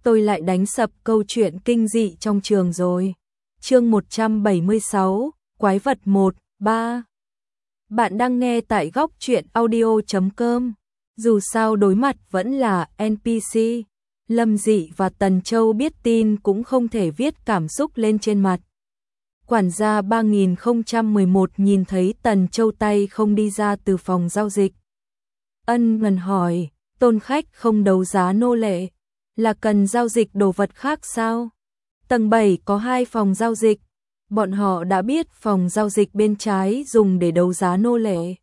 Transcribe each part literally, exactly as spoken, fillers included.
tôi lại đánh sập câu chuyện kinh dị trong trường rồi. Chương một trăm bảy mươi sáu, Quái vật một, ba. Bạn đang nghe tại góc truyện audio chấm com. Dù sao đối mặt vẫn là en pê xê, Lâm Dị và Tần Châu biết tin cũng không thể viết cảm xúc lên trên mặt. Quản gia ba nghìn không trăm mười một nhìn thấy Tần Châu tay không đi ra từ phòng giao dịch. Ân ngần hỏi, Tôn khách không đấu giá nô lệ, là cần giao dịch đồ vật khác sao? Tầng bảy có hai phòng giao dịch, bọn họ đã biết phòng giao dịch bên trái dùng để đấu giá nô lệ.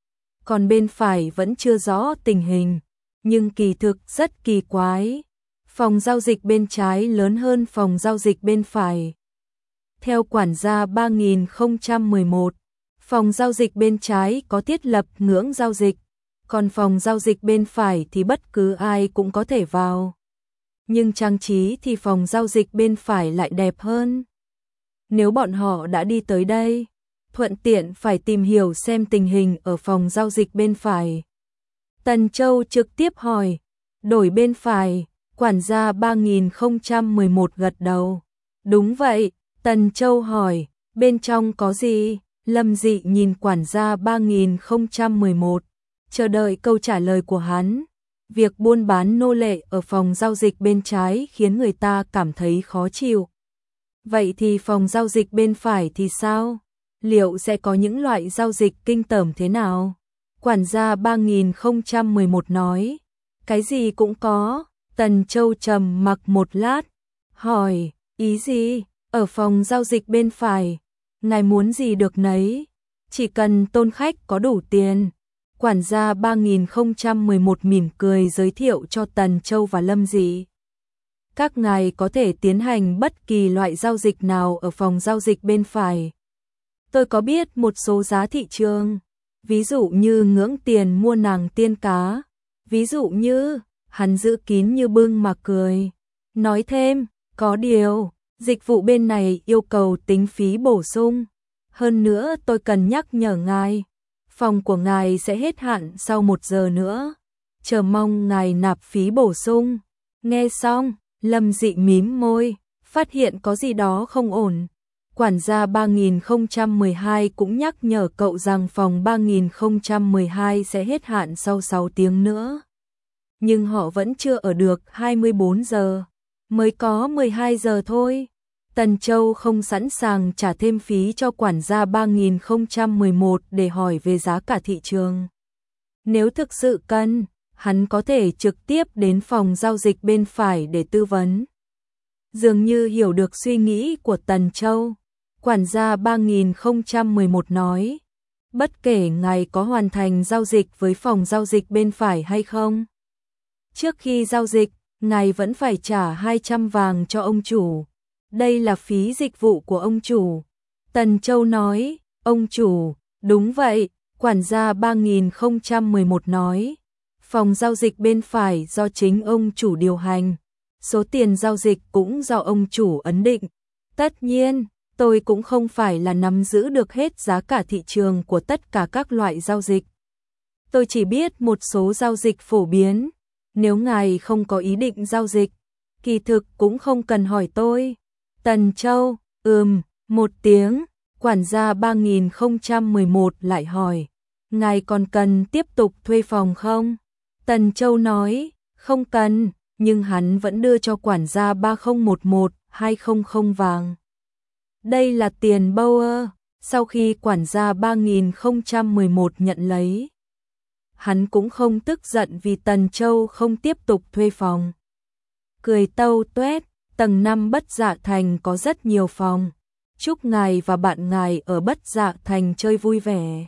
Còn bên phải vẫn chưa rõ tình hình, nhưng kỳ thực rất kỳ quái. Phòng giao dịch bên trái lớn hơn phòng giao dịch bên phải. Theo quản gia ba nghìn không trăm mười một, phòng giao dịch bên trái có thiết lập ngưỡng giao dịch, còn phòng giao dịch bên phải thì bất cứ ai cũng có thể vào. Nhưng trang trí thì phòng giao dịch bên phải lại đẹp hơn. Nếu bọn họ đã đi tới đây, thuận tiện phải tìm hiểu xem tình hình ở phòng giao dịch bên phải. Tần Châu trực tiếp hỏi, đổi bên phải, quản gia ba nghìn không trăm mười một gật đầu. Đúng vậy, Tần Châu hỏi, bên trong có gì? Lâm Dị nhìn quản gia ba nghìn không trăm mười một, chờ đợi câu trả lời của hắn. Việc buôn bán nô lệ ở phòng giao dịch bên trái khiến người ta cảm thấy khó chịu. Vậy thì phòng giao dịch bên phải thì sao? Liệu sẽ có những loại giao dịch kinh tởm thế nào? Quản gia ba nghìn không trăm mười một nói, cái gì cũng có. Tần Châu trầm mặc một lát, hỏi, ý gì? Ở phòng giao dịch bên phải, ngài muốn gì được nấy, chỉ cần Tôn khách có đủ tiền. Quản gia ba nghìn không trăm mười một mỉm cười giới thiệu cho Tần Châu và Lâm Dị. Các ngài có thể tiến hành bất kỳ loại giao dịch nào ở phòng giao dịch bên phải. Tôi có biết một số giá thị trường, ví dụ như ngưỡng tiền mua nàng tiên cá, ví dụ như, hắn giữ kín như bưng mà cười. Nói thêm, có điều, dịch vụ bên này yêu cầu tính phí bổ sung. Hơn nữa tôi cần nhắc nhở ngài, phòng của ngài sẽ hết hạn sau một giờ nữa. Chờ mong ngài nạp phí bổ sung. Nghe xong, Lâm Dị mím môi, phát hiện có gì đó không ổn. Quản gia ba nghìn không trăm mười hai cũng nhắc nhở cậu rằng phòng ba nghìn không trăm mười hai sẽ hết hạn sau sáu tiếng nữa. Nhưng họ vẫn chưa ở được hai mươi bốn giờ, mới có mười hai giờ thôi. Tần Châu không sẵn sàng trả thêm phí cho quản gia ba nghìn không trăm mười một để hỏi về giá cả thị trường. Nếu thực sự cần, hắn có thể trực tiếp đến phòng giao dịch bên phải để tư vấn. Dường như hiểu được suy nghĩ của Tần Châu, quản gia ba nghìn không trăm mười một nói, bất kể ngài có hoàn thành giao dịch với phòng giao dịch bên phải hay không, trước khi giao dịch, ngài vẫn phải trả hai trăm vàng cho ông chủ. Đây là phí dịch vụ của ông chủ. Tần Châu nói, ông chủ, đúng vậy, quản gia ba nghìn không trăm mười một nói. Phòng giao dịch bên phải do chính ông chủ điều hành, số tiền giao dịch cũng do ông chủ ấn định. Tất nhiên, tôi cũng không phải là nắm giữ được hết giá cả thị trường của tất cả các loại giao dịch. Tôi chỉ biết một số giao dịch phổ biến. Nếu ngài không có ý định giao dịch, kỳ thực cũng không cần hỏi tôi. Tần Châu, ừm, một tiếng, quản gia ba nghìn không trăm mười một lại hỏi, ngài còn cần tiếp tục thuê phòng không? Tần Châu nói, không cần, nhưng hắn vẫn đưa cho quản gia ba nghìn một một hai trăm vàng. Đây là tiền Bauer. Sau khi quản gia ba nghìn không trăm mười một nhận lấy, hắn cũng không tức giận vì Tần Châu không tiếp tục thuê phòng. Cười tâu tuét, tầng năm Bất Dạ Thành có rất nhiều phòng. Chúc ngài và bạn ngài ở Bất Dạ Thành chơi vui vẻ.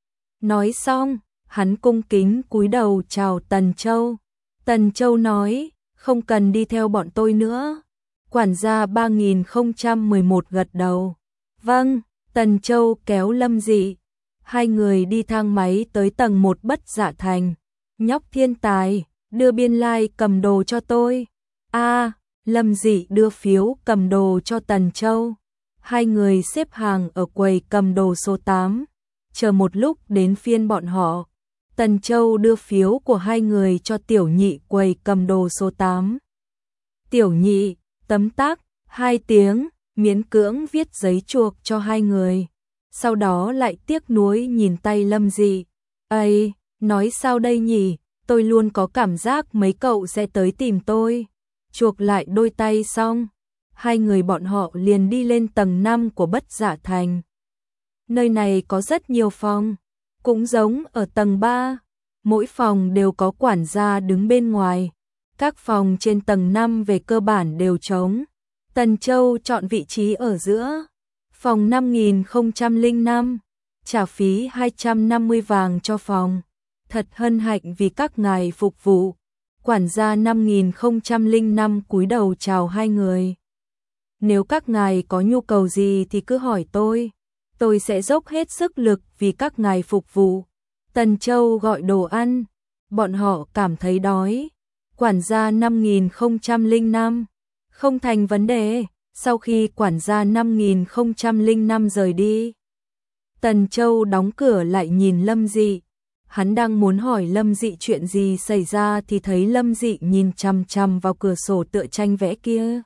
Nói xong, hắn cung kính cúi đầu chào Tần Châu. Tần Châu nói, không cần đi theo bọn tôi nữa. Quản gia ba nghìn không trăm mười một gật đầu. Vâng, Tần Châu kéo Lâm Dị. Hai người đi thang máy tới tầng một Bất Dạ Thành. Nhóc thiên tài, đưa biên lai cầm đồ cho tôi. A, à, Lâm Dị đưa phiếu cầm đồ cho Tần Châu. Hai người xếp hàng ở quầy cầm đồ số tám. Chờ một lúc đến phiên bọn họ. Tần Châu đưa phiếu của hai người cho tiểu nhị quầy cầm đồ số tám. Tiểu nhị, tấm tắc, hai tiếng, miễn cưỡng viết giấy chuộc cho hai người. Sau đó lại tiếc nuối nhìn tay Lâm Dị. Ây, nói sao đây nhỉ, tôi luôn có cảm giác mấy cậu sẽ tới tìm tôi. Chuộc lại đôi tay xong, hai người bọn họ liền đi lên tầng năm của Bất Dạ Thành. Nơi này có rất nhiều phòng, cũng giống ở tầng ba, mỗi phòng đều có quản gia đứng bên ngoài. Các phòng trên tầng năm về cơ bản đều trống. Tần Châu chọn vị trí ở giữa. Phòng năm nghìn không trăm lẻ năm, trả phí hai trăm năm mươi vàng cho phòng. Thật hân hạnh vì các ngài phục vụ. Quản gia năm nghìn không trăm lẻ năm cúi đầu chào hai người. Nếu các ngài có nhu cầu gì thì cứ hỏi tôi. Tôi sẽ dốc hết sức lực vì các ngài phục vụ. Tần Châu gọi đồ ăn. Bọn họ cảm thấy đói. Quản gia năm nghìn không trăm lẻ năm. Không thành vấn đề. Sau khi quản gia năm nghìn không trăm lẻ năm rời đi, Tần Châu đóng cửa lại nhìn Lâm Dị. Hắn đang muốn hỏi Lâm Dị chuyện gì xảy ra thì thấy Lâm Dị nhìn chằm chằm vào cửa sổ tựa tranh vẽ kia.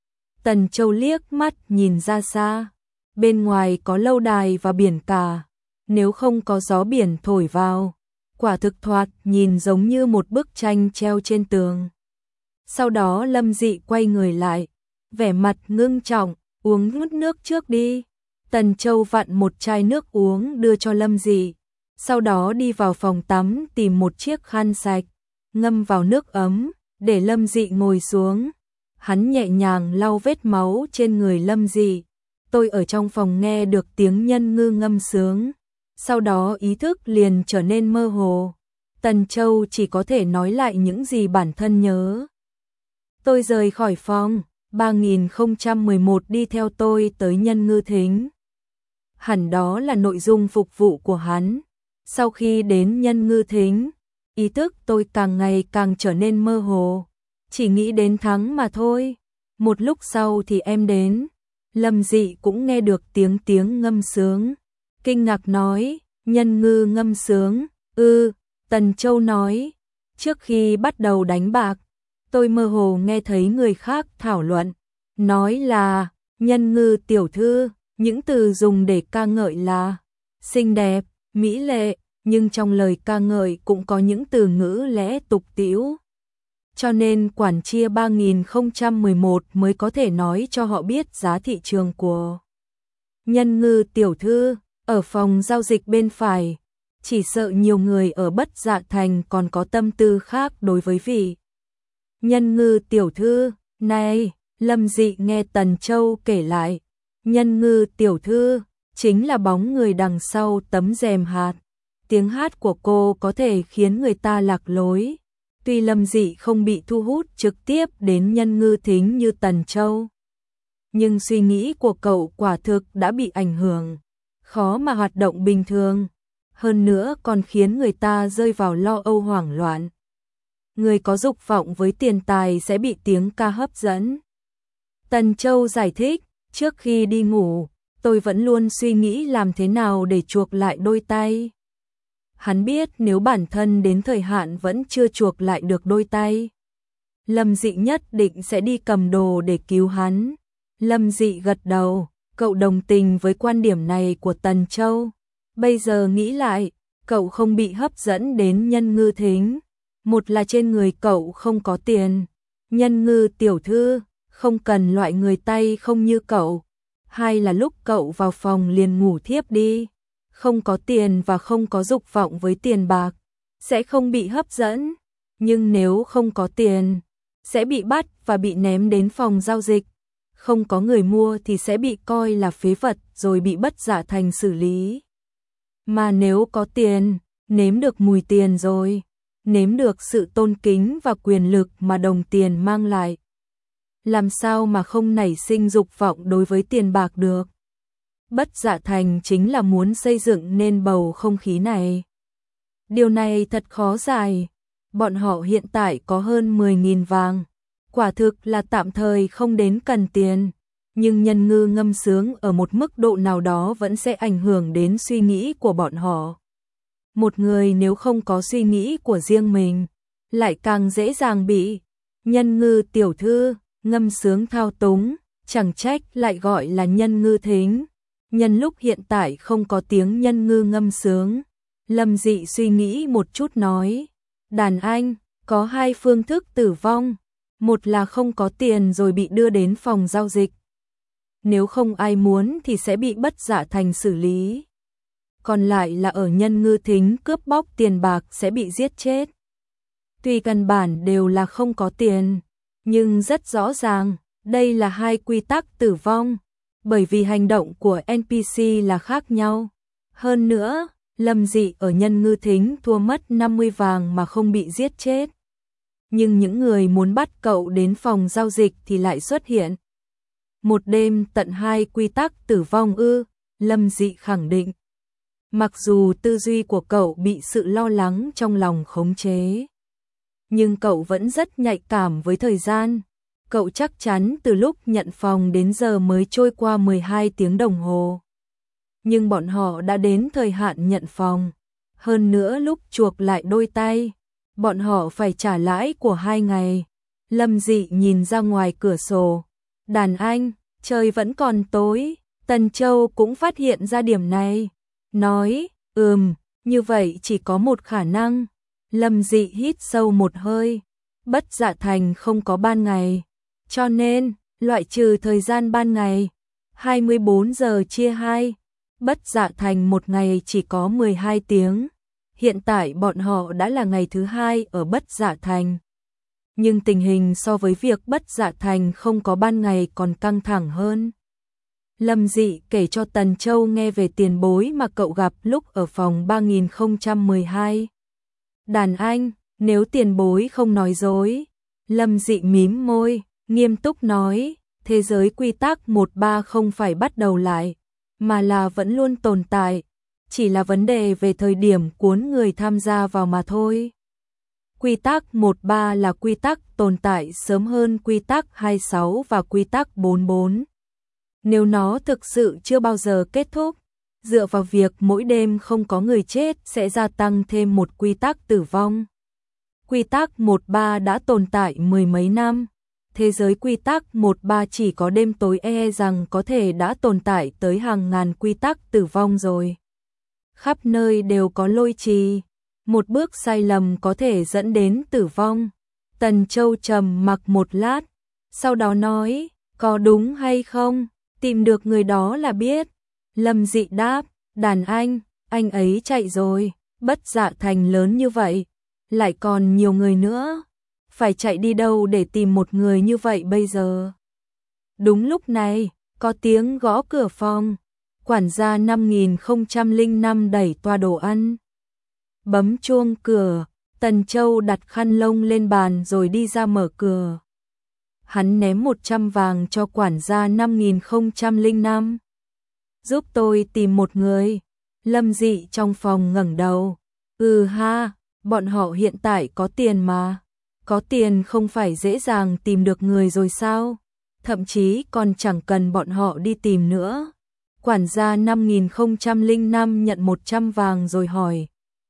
Tần Châu liếc mắt nhìn ra xa. Bên ngoài có lâu đài và biển cả. Nếu không có gió biển thổi vào, quả thực thoạt nhìn giống như một bức tranh treo trên tường. Sau đó Lâm Dị quay người lại, vẻ mặt ngưng trọng, uống ngút nước trước đi. Tần Châu vặn một chai nước uống đưa cho Lâm Dị, sau đó đi vào phòng tắm tìm một chiếc khăn sạch, ngâm vào nước ấm, để Lâm Dị ngồi xuống. Hắn nhẹ nhàng lau vết máu trên người Lâm Dị. Tôi ở trong phòng nghe được tiếng nhân ngư ngâm sướng, sau đó ý thức liền trở nên mơ hồ. Tần Châu chỉ có thể nói lại những gì bản thân nhớ. Tôi rời khỏi phòng, ba nghìn không trăm mười một đi theo tôi tới Nhân Ngư Thính. Hẳn đó là nội dung phục vụ của hắn. Sau khi đến Nhân Ngư Thính, ý thức tôi càng ngày càng trở nên mơ hồ. Chỉ nghĩ đến thắng mà thôi. Một lúc sau thì em đến. Lâm Dị cũng nghe được tiếng tiếng ngâm sướng. Kinh ngạc nói, nhân ngư ngâm sướng, ư, Tần Châu nói, trước khi bắt đầu đánh bạc, tôi mơ hồ nghe thấy người khác thảo luận, nói là, nhân ngư tiểu thư, những từ dùng để ca ngợi là, xinh đẹp, mỹ lệ, nhưng trong lời ca ngợi cũng có những từ ngữ lẽ tục tĩu. Cho nên quản chia ba nghìn không trăm mười một mới có thể nói cho họ biết giá thị trường của nhân ngư tiểu thư. Ở phòng giao dịch bên phải, chỉ sợ nhiều người ở Bất Dạ Thành còn có tâm tư khác đối với vị nhân ngư tiểu thư. Này, Lâm Dị nghe Tần Châu kể lại, nhân ngư tiểu thư chính là bóng người đằng sau tấm rèm hạt. Tiếng hát của cô có thể khiến người ta lạc lối. Tuy Lâm Dị không bị thu hút trực tiếp đến Nhân Ngư Thính như Tần Châu, nhưng suy nghĩ của cậu quả thực đã bị ảnh hưởng, khó mà hoạt động bình thường, hơn nữa còn khiến người ta rơi vào lo âu hoảng loạn. Người có dục vọng với tiền tài sẽ bị tiếng ca hấp dẫn. Tần Châu giải thích, trước khi đi ngủ, tôi vẫn luôn suy nghĩ làm thế nào để chuộc lại đôi tay. Hắn biết nếu bản thân đến thời hạn vẫn chưa chuộc lại được đôi tay, Lâm Dị nhất định sẽ đi cầm đồ để cứu hắn. Lâm Dị gật đầu, cậu đồng tình với quan điểm này của Tần Châu. Bây giờ nghĩ lại, cậu không bị hấp dẫn đến Nhân Ngư Thính. Một là trên người cậu không có tiền, Nhân Ngư tiểu thư không cần loại người tay không như cậu. Hai là lúc cậu vào phòng liền ngủ thiếp đi, không có tiền và không có dục vọng với tiền bạc, sẽ không bị hấp dẫn. Nhưng nếu không có tiền, sẽ bị bắt và bị ném đến phòng giao dịch. Không có người mua thì sẽ bị coi là phế vật rồi bị Bất Dạ Thành xử lý. Mà nếu có tiền, nếm được mùi tiền rồi, nếm được sự tôn kính và quyền lực mà đồng tiền mang lại, làm sao mà không nảy sinh dục vọng đối với tiền bạc được. Bất Dạ Thành chính là muốn xây dựng nên bầu không khí này. Điều này thật khó giải. Bọn họ hiện tại có hơn mười nghìn vàng, quả thực là tạm thời không đến cần tiền. Nhưng nhân ngư ngâm sướng ở một mức độ nào đó vẫn sẽ ảnh hưởng đến suy nghĩ của bọn họ. Một người nếu không có suy nghĩ của riêng mình, lại càng dễ dàng bị. Nhân ngư tiểu thư, ngâm sướng thao túng, chẳng trách lại gọi là nhân ngư thính. Nhân lúc hiện tại không có tiếng nhân ngư ngâm sướng, Lâm Dị suy nghĩ một chút nói, đàn anh, có hai phương thức tử vong, một là không có tiền rồi bị đưa đến phòng giao dịch. Nếu không ai muốn thì sẽ bị Bất Dạ Thành xử lý. Còn lại là ở nhân ngư thính cướp bóc tiền bạc sẽ bị giết chết. Tuy căn bản đều là không có tiền, nhưng rất rõ ràng, đây là hai quy tắc tử vong, bởi vì hành động của en pê xê là khác nhau. Hơn nữa, Lâm Dị ở nhân ngư thính thua mất năm mươi vàng mà không bị giết chết. Nhưng những người muốn bắt cậu đến phòng giao dịch thì lại xuất hiện. Một đêm tận hai quy tắc tử vong ư, Lâm Dị khẳng định. Mặc dù tư duy của cậu bị sự lo lắng trong lòng khống chế, nhưng cậu vẫn rất nhạy cảm với thời gian. Cậu chắc chắn từ lúc nhận phòng đến giờ mới trôi qua mười hai tiếng đồng hồ. Nhưng bọn họ đã đến thời hạn nhận phòng. Hơn nữa lúc chuộc lại đôi tay, bọn họ phải trả lãi của hai ngày. Lâm Dị nhìn ra ngoài cửa sổ. Đàn anh, trời vẫn còn tối. Tần Châu cũng phát hiện ra điểm này. Nói, ừm, như vậy chỉ có một khả năng. Lâm Dị hít sâu một hơi. Bất Dạ Thành không có ban ngày. Cho nên, loại trừ thời gian ban ngày. hai mươi bốn giờ chia hai. Bất Dạ Thành một ngày chỉ có mười hai tiếng. Hiện tại bọn họ đã là ngày thứ hai ở Bất Dạ Thành. Nhưng tình hình so với việc Bất Dạ Thành không có ban ngày còn căng thẳng hơn. Lâm Dị kể cho Tần Châu nghe về tiền bối mà cậu gặp lúc ở phòng ba nghìn không trăm mười hai. Đàn anh, nếu tiền bối không nói dối. Lâm Dị mím môi, nghiêm túc nói, thế giới quy tắc một ba không phải bắt đầu lại, mà là vẫn luôn tồn tại, chỉ là vấn đề về thời điểm cuốn người tham gia vào mà thôi. Quy tắc một ba là quy tắc tồn tại sớm hơn quy tắc hai mươi sáu và quy tắc bốn mươi bốn. Nếu nó thực sự chưa bao giờ kết thúc, dựa vào việc mỗi đêm không có người chết sẽ gia tăng thêm một quy tắc tử vong. Quy tắc một ba đã tồn tại mười mấy năm. Thế giới quy tắc một ba chỉ có đêm tối e rằng có thể đã tồn tại tới hàng ngàn quy tắc tử vong rồi. Khắp nơi đều có lôi trì. Một bước sai lầm có thể dẫn đến tử vong. Tần Châu trầm mặc một lát, sau đó nói, có đúng hay không, tìm được người đó là biết. Lâm Dị đáp, đàn anh, anh ấy chạy rồi, Bất Dạ Thành lớn như vậy, lại còn nhiều người nữa. Phải chạy đi đâu để tìm một người như vậy bây giờ? Đúng lúc này, có tiếng gõ cửa phòng. Quản gia năm nghìn không trăm lẻ năm đẩy toa đồ ăn. Bấm chuông cửa, Tần Châu đặt khăn lông lên bàn rồi đi ra mở cửa. Hắn ném một trăm vàng cho quản gia năm nghìn không trăm lẻ năm. Giúp tôi tìm một người. Lâm Dị trong phòng ngẩng đầu. Ừ ha, bọn họ hiện tại có tiền mà. Có tiền không phải dễ dàng tìm được người rồi sao? Thậm chí còn chẳng cần bọn họ đi tìm nữa. Quản gia năm nghìn không trăm lẻ năm nhận một trăm vàng rồi hỏi.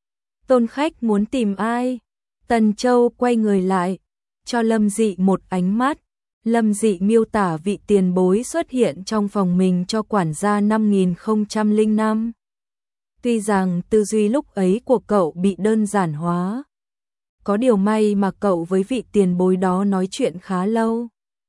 Tôn khách muốn tìm ai? Tần Châu quay người lại, cho Lâm Dị một ánh mắt. Lâm Dị miêu tả vị tiền bối xuất hiện trong phòng mình cho quản gia năm nghìn không trăm lẻ năm. Tuy rằng tư duy lúc ấy của cậu bị đơn giản hóa. Có điều may mà cậu với vị tiền bối đó nói chuyện khá lâu.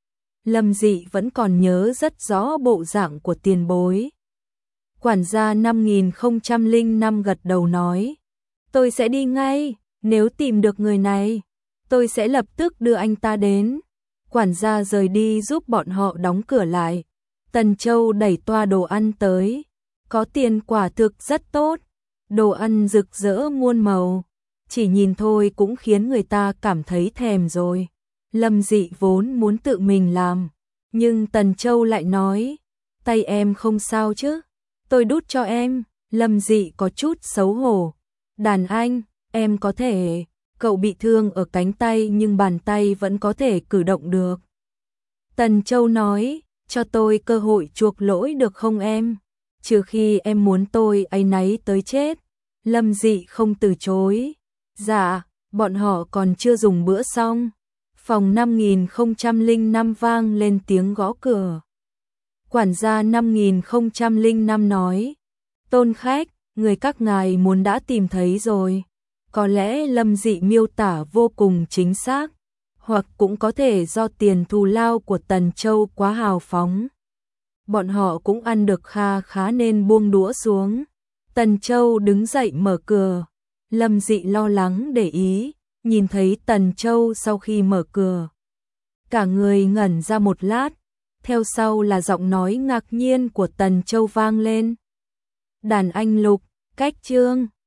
Lâm Dị vẫn còn nhớ rất rõ bộ dạng của tiền bối. Quản gia năm nghìn không trăm lẻ năm gật đầu nói. Tôi sẽ đi ngay, nếu tìm được người này, tôi sẽ lập tức đưa anh ta đến. Quản gia rời đi giúp bọn họ đóng cửa lại. Tần Châu đẩy toa đồ ăn tới. Có tiền quả thực rất tốt. Đồ ăn rực rỡ muôn màu. Chỉ nhìn thôi cũng khiến người ta cảm thấy thèm rồi. Lâm Dị vốn muốn tự mình làm. Nhưng Tần Châu lại nói. Tay em không sao chứ? Tôi đút cho em. Lâm Dị có chút xấu hổ. Đàn anh, em có thể. Cậu bị thương ở cánh tay nhưng bàn tay vẫn có thể cử động được. Tần Châu nói, cho tôi cơ hội chuộc lỗi được không em? Trừ khi em muốn tôi áy náy tới chết. Lâm Dị không từ chối. Dạ, bọn họ còn chưa dùng bữa xong. Phòng năm nghìn không trăm lẻ năm vang lên tiếng gõ cửa. Quản gia năm nghìn không trăm lẻ năm nói, tôn khách, người các ngài muốn đã tìm thấy rồi. Có lẽ Lâm Dị miêu tả vô cùng chính xác, hoặc cũng có thể do tiền thù lao của Tần Châu quá hào phóng. Bọn họ cũng ăn được kha khá nên buông đũa xuống. Tần Châu đứng dậy mở cửa. Lâm Dị lo lắng để ý, nhìn thấy Tần Châu sau khi mở cửa. Cả người ngẩn ra một lát, theo sau là giọng nói ngạc nhiên của Tần Châu vang lên. Đàn anh Lục, cách Trương.